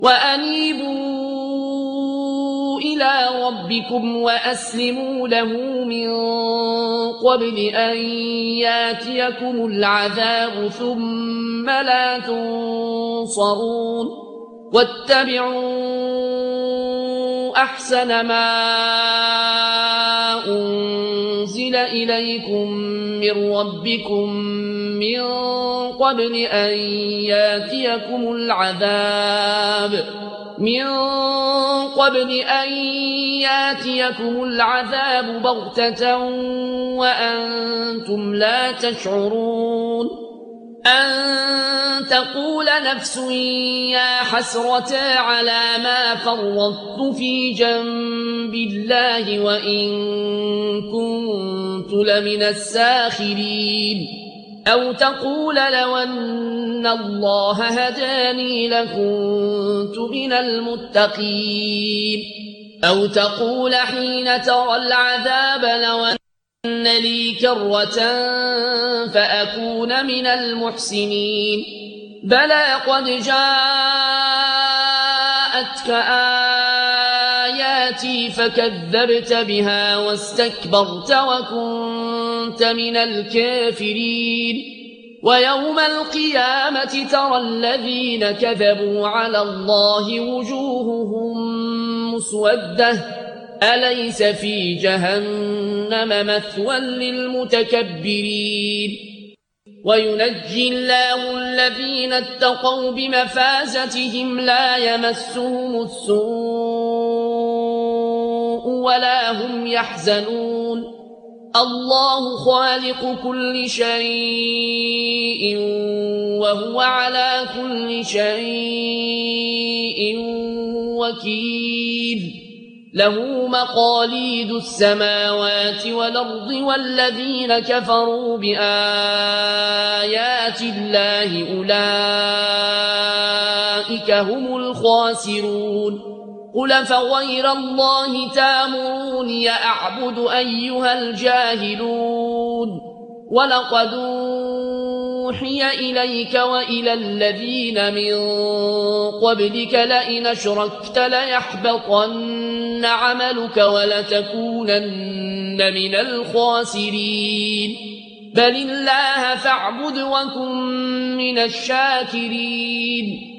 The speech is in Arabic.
وأنيبوا إلى ربكم وأسلموا له من قبل أن ياتيكم العذاب ثم لا تنصرون واتبعوا أحسن ما أنزل إليكم من ربكم من قبل أن ياتيكم العذاب بغتة وأنتم لا تشعرون أن تقول نفس يا حسرة على ما فرطت في جنب الله وإن كنت لمن الساخرين أو تقول لو أن الله هداني لكنت من المتقين أو تقول حين ترى العذاب لو أن لي كرة فأكون من المحسنين بلى قد جاءتك آياتي فكذبت بها واستكبرت وكنت من الكافرين ويوم القيامة ترى الذين كذبوا على الله وجوههم مسودة أليس في جهنم مثوى للمتكبرين وينجي الله الذين اتقوا بمفازتهم لا يمسهم السوء ولا هم يحزنون الله خالق كل شيء وهو على كل شيء وكيل له مقاليد السماوات والأرض والذين كفروا بآيات الله أولئك هم الخاسرون قل فغير الله تامروني أعبد أيها الجاهلون ولقد أوحي إليك وإلى الذين من قبلك لئن أشركت ليحبطن عملك ولتكونن من الخاسرين بل الله فاعبد وكن من الشاكرين